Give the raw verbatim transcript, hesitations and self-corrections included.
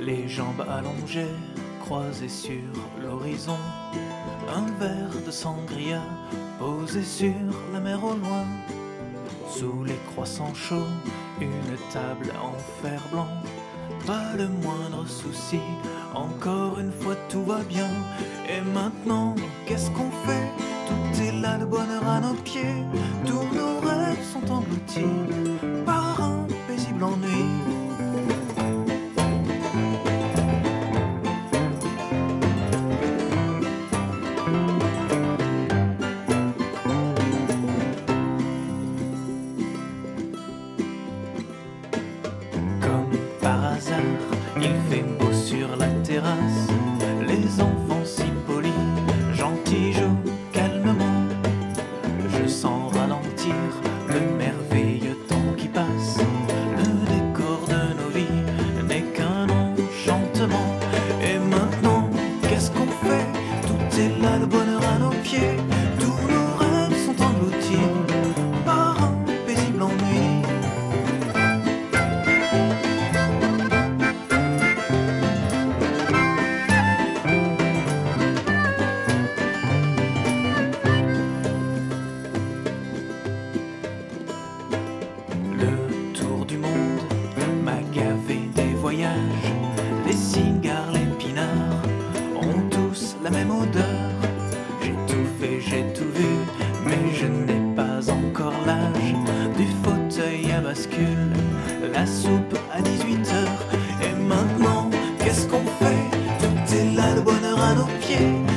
Les jambes allongées, croisées sur l'horizon. Un verre de sangria posé sur la mer au loin. Sous les croissants chauds, une table en fer blanc. Pas le moindre souci, encore une fois tout va bien. Et maintenant, qu'est-ce qu'on fait? Tout est là, le bonheur à nos pieds. Tous nos rêves sont engloutis par un paisible ennui. Comme par hasard, il fait beau sur la terrasse. Les enfants si polis, gentils jouent calmement. Je sens ralentir le merveilleux temps qui passe. Le décor de nos vies n'est qu'un enchantement. Et maintenant, qu'est-ce qu'on fait? Tout est là, le bonheur à nos pieds. Tous nos rêves sont engloutis par un paisible ennui. Le tour du monde m'a gavé des voyages. Les cigares, les pinards ont tous la même odeur. J'ai tout fait, j'ai tout vu, mais je n'ai pas encore l'âge du fauteuil à bascule, la soupe à dix-huit heures. Et maintenant, qu'est-ce qu'on fait? Tout est là, le bonheur à nos pieds.